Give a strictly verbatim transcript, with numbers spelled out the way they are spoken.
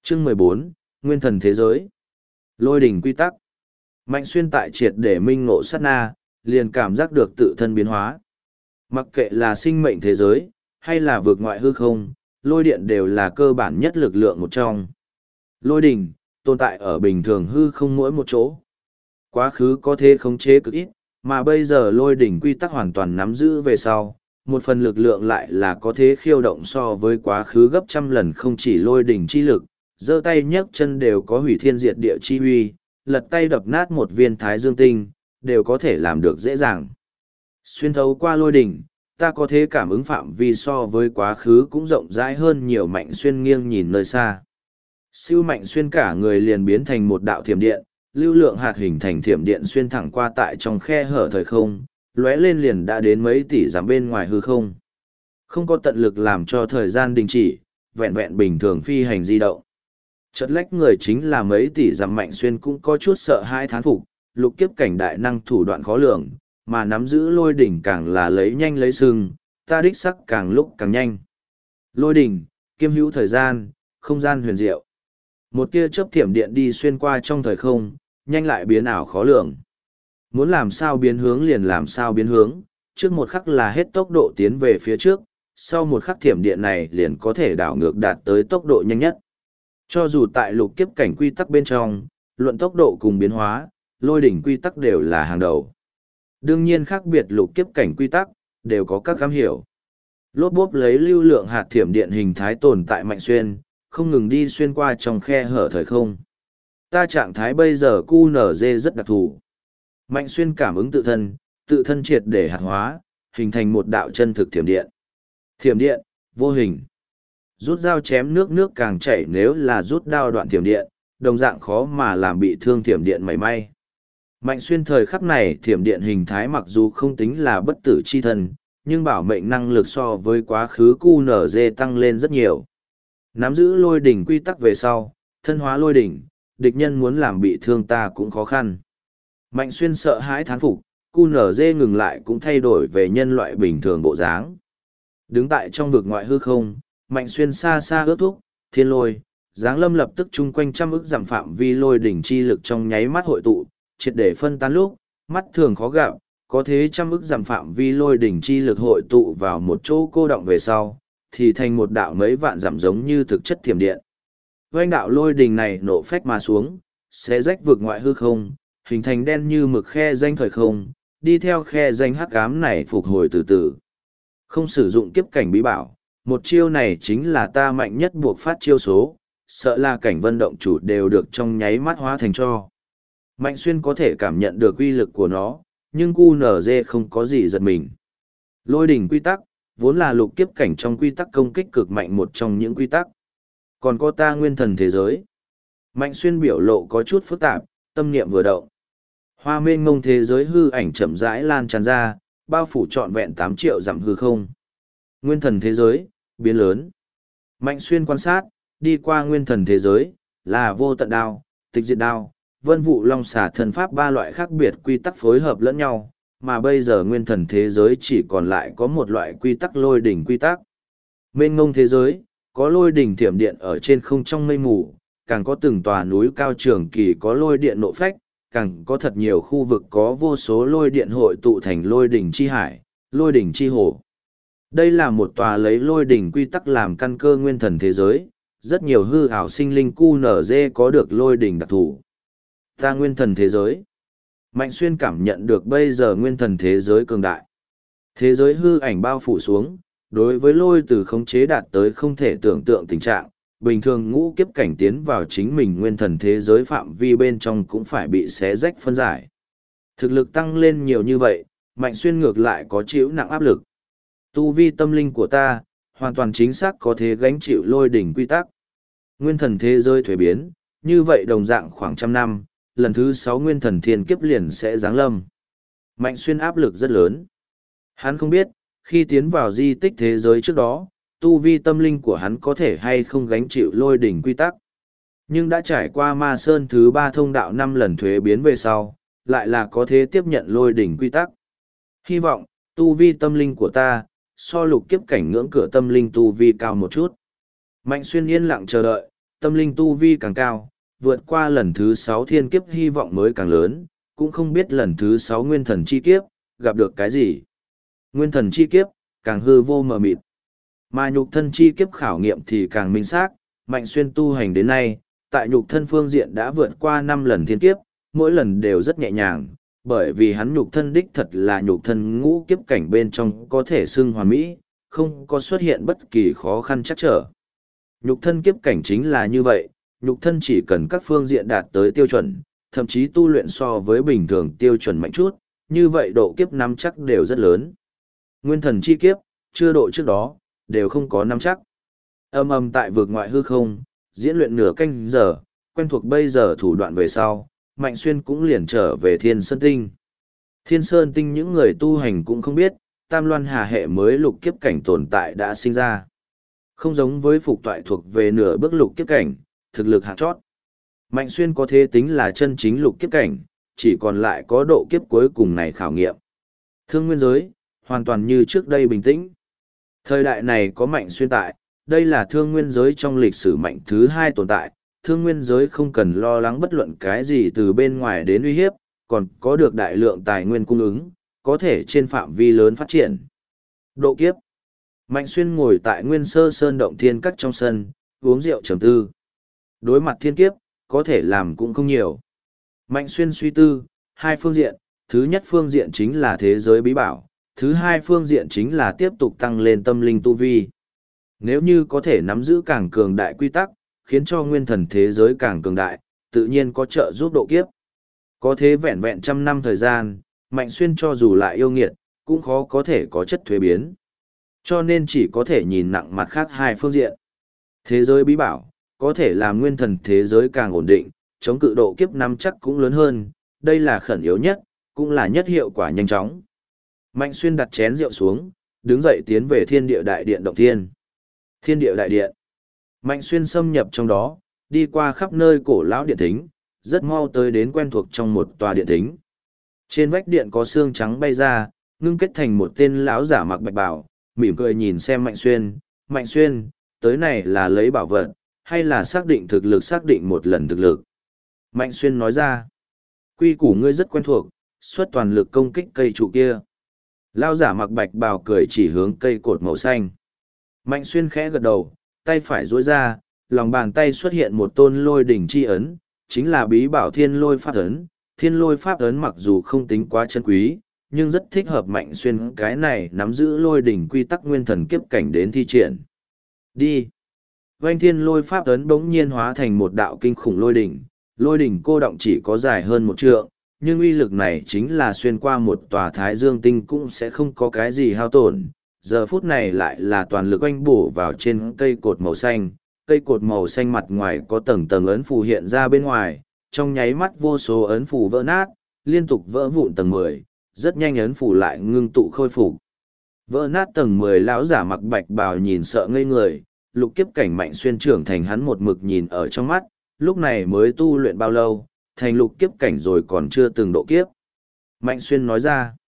Chương mười bốn, Nguyên thần thế giới. Lôi đỉnh quy tắc. Mạnh Xuyên tại triệt để minh ngộ sát na, liền cảm giác được tự thân biến hóa. Mặc kệ là sinh mệnh thế giới, hay là vượt ngoại hư không, lôi điện đều là cơ bản nhất lực lượng một trong. Lôi đỉnh, tồn tại ở bình thường hư không mỗi một chỗ. Quá khứ có thể khống chế cực ít, mà bây giờ lôi đỉnh quy tắc hoàn toàn nắm giữ về sau. Một phần lực lượng lại là có thể khiêu động so với quá khứ gấp trăm lần, không chỉ lôi đỉnh chi lực, giơ tay nhấc chân đều có hủy thiên diệt địa chi huy, lật tay đập nát một viên thái dương tinh, đều có thể làm được dễ dàng. Xuyên thấu qua lôi đỉnh, ta có thể cảm ứng phạm vi so với quá khứ cũng rộng rãi hơn nhiều. Mạnh Xuyên nghiêng nhìn nơi xa. Siêu Mạnh Xuyên cả người liền biến thành một đạo thiểm điện, lưu lượng hạt hình thành thiểm điện xuyên thẳng qua tại trong khe hở thời không, lóe lên liền đã đến mấy tỷ dặm bên ngoài hư không. Không có tận lực làm cho thời gian đình chỉ, vẹn vẹn bình thường phi hành di động. Chợt lách người chính là mấy tỷ dặm. Mạnh Xuyên cũng có chút sợ hai thán phục, lục kiếp cảnh đại năng thủ đoạn khó lường, mà nắm giữ lôi đỉnh càng là lấy nhanh lấy sưng, ta đích sắc càng lúc càng nhanh. Lôi đỉnh, kiêm hữu thời gian, không gian huyền diệu. Một tia chớp thiểm điện đi xuyên qua trong thời không, nhanh lại biến ảo khó lường. Muốn làm sao biến hướng liền làm sao biến hướng, trước một khắc là hết tốc độ tiến về phía trước, sau một khắc thiểm điện này liền có thể đảo ngược đạt tới tốc độ nhanh nhất. Cho dù tại lục kiếp cảnh quy tắc bên trong, luận tốc độ cùng biến hóa, lôi đỉnh quy tắc đều là hàng đầu. Đương nhiên khác biệt lục kiếp cảnh quy tắc, đều có các cam hiểu. Lốp bốp lấy lưu lượng hạt thiểm điện hình thái tồn tại Mạnh Xuyên, không ngừng đi xuyên qua trong khe hở thời không. Ta trạng thái bây giờ quy en giê rất đặc thù. Mạnh Xuyên cảm ứng tự thân, tự thân triệt để hạt hóa, hình thành một đạo chân thực thiểm điện. Thiểm điện, vô hình. Rút dao chém nước nước càng chảy, nếu là rút đao đoạn thiểm điện, đồng dạng khó mà làm bị thương thiểm điện mảy may. Mạnh Xuyên thời khắc này thiểm điện hình thái mặc dù không tính là bất tử chi thân, nhưng bảo mệnh năng lực so với quá khứ quy en giê tăng lên rất nhiều. Nắm giữ lôi đỉnh quy tắc về sau, thân hóa lôi đỉnh, địch nhân muốn làm bị thương ta cũng khó khăn. Mạnh Xuyên sợ hãi thán phục, quy en giê ngừng lại cũng thay đổi về nhân loại bình thường bộ dáng. Đứng tại trong vực ngoại hư không, Mạnh Xuyên xa xa ước thúc, thiên lôi, giáng lâm lập tức chung quanh trăm ức giảm phạm vi lôi đỉnh chi lực trong nháy mắt hội tụ, triệt để phân tán lúc, mắt thường khó gặp, có thế trăm ức giảm phạm vi lôi đỉnh chi lực hội tụ vào một chỗ cô động về sau, thì thành một đạo mấy vạn giảm giống như thực chất thiểm điện. Oanh đạo lôi đỉnh này nổ phách mà xuống, sẽ rách vực ngoại hư không, hình thành đen như mực khe danh thời không, đi theo khe danh hắc ám này phục hồi từ từ. Không sử dụng kiếp cảnh bí bảo, một chiêu này chính là ta mạnh nhất buộc phát chiêu số, sợ là cảnh vân động chủ đều được trong nháy mắt hóa thành cho. Mạnh Xuyên có thể cảm nhận được uy lực của nó, nhưng quy en giê không có gì giật mình. Lôi đỉnh quy tắc, vốn là lục kiếp cảnh trong quy tắc công kích cực mạnh một trong những quy tắc. Còn có ta nguyên thần thế giới. Mạnh Xuyên biểu lộ có chút phức tạp, tâm niệm vừa động. Hoa mênh mông thế giới hư ảnh chậm rãi lan tràn ra, bao phủ trọn vẹn tám triệu dặm hư không. Nguyên thần thế giới, biến lớn. Mạnh Xuyên quan sát, đi qua nguyên thần thế giới, là vô tận đao, tịch diệt đao, vân vụ long xà thần pháp ba loại khác biệt quy tắc phối hợp lẫn nhau, mà bây giờ nguyên thần thế giới chỉ còn lại có một loại quy tắc lôi đỉnh quy tắc. Mênh ngông thế giới, có lôi đỉnh thiểm điện ở trên không trong mây mù, càng có từng tòa núi cao trường kỳ có lôi điện nộ phách, càng có thật nhiều khu vực có vô số lôi điện hội tụ thành lôi đỉnh chi hải, lôi đỉnh chi hồ. Đây là một tòa lấy lôi đỉnh quy tắc làm căn cơ nguyên thần thế giới, rất nhiều hư ảo sinh linh quy en giê có được lôi đỉnh đặc thù. Ta nguyên thần thế giới. Mạnh Xuyên cảm nhận được bây giờ nguyên thần thế giới cường đại. Thế giới hư ảnh bao phủ xuống, đối với lôi từ khống chế đạt tới không thể tưởng tượng tình trạng, bình thường ngũ kiếp cảnh tiến vào chính mình nguyên thần thế giới phạm vi bên trong cũng phải bị xé rách phân giải. Thực lực tăng lên nhiều như vậy, Mạnh Xuyên ngược lại có chịu nặng áp lực. Tu vi tâm linh của ta, hoàn toàn chính xác có thể gánh chịu lôi đỉnh quy tắc. Nguyên thần thế giới thuế biến, như vậy đồng dạng khoảng trăm năm, lần thứ sáu nguyên thần thiên kiếp liền sẽ giáng lâm. Mạnh Xuyên áp lực rất lớn. Hắn không biết, khi tiến vào di tích thế giới trước đó, tu vi tâm linh của hắn có thể hay không gánh chịu lôi đỉnh quy tắc. Nhưng đã trải qua ma sơn thứ ba thông đạo năm lần thuế biến về sau, lại là có thể tiếp nhận lôi đỉnh quy tắc. Hy vọng, tu vi tâm linh của ta, so lục kiếp cảnh ngưỡng cửa tâm linh tu vi cao một chút. Mạnh Xuyên yên lặng chờ đợi, tâm linh tu vi càng cao, vượt qua lần thứ sáu thiên kiếp hy vọng mới càng lớn, cũng không biết lần thứ sáu nguyên thần chi kiếp, gặp được cái gì. Nguyên thần chi kiếp, càng hư vô mờ mịt. Mà nhục thân chi kiếp khảo nghiệm thì càng minh xác, Mạnh Xuyên tu hành đến nay, tại nhục thân phương diện đã vượt qua năm lần thiên kiếp, mỗi lần đều rất nhẹ nhàng, bởi vì hắn nhục thân đích thật là nhục thân ngũ kiếp cảnh bên trong có thể xưng hoàn mỹ, không có xuất hiện bất kỳ khó khăn chắc trở. Nhục thân kiếp cảnh chính là như vậy, nhục thân chỉ cần các phương diện đạt tới tiêu chuẩn, thậm chí tu luyện so với bình thường tiêu chuẩn mạnh chút, như vậy độ kiếp nắm chắc đều rất lớn. Nguyên thần chi kiếp, chưa độ trước đó, đều không có nắm chắc. Âm âm tại vực ngoại hư không, diễn luyện nửa canh giờ, quen thuộc bây giờ thủ đoạn về sau, Mạnh Xuyên cũng liền trở về Thiên Sơn Tinh. Thiên Sơn Tinh những người tu hành cũng không biết, Tam Loan Hà hệ mới lục kiếp cảnh tồn tại đã sinh ra. Không giống với phục toại thuộc về nửa bước lục kiếp cảnh, thực lực hạng chót. Mạnh Xuyên có thể tính là chân chính lục kiếp cảnh, chỉ còn lại có độ kiếp cuối cùng này khảo nghiệm. Thương nguyên giới, hoàn toàn như trước đây bình tĩnh. Thời đại này có Mạnh Xuyên tại, đây là thương nguyên giới trong lịch sử mạnh thứ hai tồn tại, thương nguyên giới không cần lo lắng bất luận cái gì từ bên ngoài đến uy hiếp, còn có được đại lượng tài nguyên cung ứng, có thể trên phạm vi lớn phát triển. Độ kiếp. Mạnh Xuyên ngồi tại Nguyên Sơ Sơn động thiên các trong sân, uống rượu trầm tư. Đối mặt thiên kiếp, có thể làm cũng không nhiều. Mạnh Xuyên suy tư, hai phương diện, thứ nhất phương diện chính là thế giới bí bảo, thứ hai phương diện chính là tiếp tục tăng lên tâm linh tu vi. Nếu như có thể nắm giữ càng cường đại quy tắc, khiến cho nguyên thần thế giới càng cường đại, tự nhiên có trợ giúp độ kiếp. Có thế vẹn vẹn trăm năm thời gian, Mạnh Xuyên cho dù lại yêu nghiệt, cũng khó có thể có chất thuế biến. Cho nên chỉ có thể nhìn nặng mặt khác hai phương diện. Thế giới bí bảo, có thể làm nguyên thần thế giới càng ổn định, chống cự độ kiếp năm chắc cũng lớn hơn, đây là khẩn yếu nhất, cũng là nhất hiệu quả nhanh chóng. Mạnh Xuyên đặt chén rượu xuống, đứng dậy tiến về thiên địa đại điện động thiên. Thiên địa đại điện. Mạnh Xuyên xâm nhập trong đó, đi qua khắp nơi cổ lão điện thính, rất mau tới đến quen thuộc trong một tòa điện thính. Trên vách điện có xương trắng bay ra, ngưng kết thành một tên lão giả mặc bạch bào, mỉm cười nhìn xem Mạnh Xuyên. Mạnh Xuyên, tới này là lấy bảo vật, hay là xác định thực lực xác định một lần thực lực? Mạnh Xuyên nói ra, quy củ ngươi rất quen thuộc, xuất toàn lực công kích cây trụ kia. Lão giả mặc bạch bào cười chỉ hướng cây cột màu xanh. Mạnh Xuyên khẽ gật đầu, tay phải duỗi ra, lòng bàn tay xuất hiện một tôn lôi đỉnh chi ấn, chính là bí bảo thiên lôi pháp ấn. Thiên lôi pháp ấn mặc dù không tính quá chân quý, nhưng rất thích hợp Mạnh Xuyên cái này nắm giữ lôi đỉnh quy tắc nguyên thần kiếp cảnh đến thi triển. Đi! Vành thiên lôi pháp ấn bỗng nhiên hóa thành một đạo kinh khủng lôi đỉnh, lôi đỉnh cô động chỉ có dài hơn một trượng, nhưng uy lực này chính là xuyên qua một tòa thái dương tinh cũng sẽ không có cái gì hao tổn. Giờ phút này lại là toàn lực oanh bổ vào trên cây cột màu xanh, cây cột màu xanh mặt ngoài có tầng tầng ấn phù hiện ra bên ngoài, trong nháy mắt vô số ấn phù vỡ nát, liên tục vỡ vụn tầng mười, rất nhanh ấn phù lại ngưng tụ khôi phục. Vỡ nát tầng mười lão giả mặc bạch bào nhìn sợ ngây người, lục kiếp cảnh Mạnh Xuyên trưởng thành hắn một mực nhìn ở trong mắt, lúc này mới tu luyện bao lâu, thành lục kiếp cảnh rồi còn chưa từng độ kiếp. Mạnh Xuyên nói ra,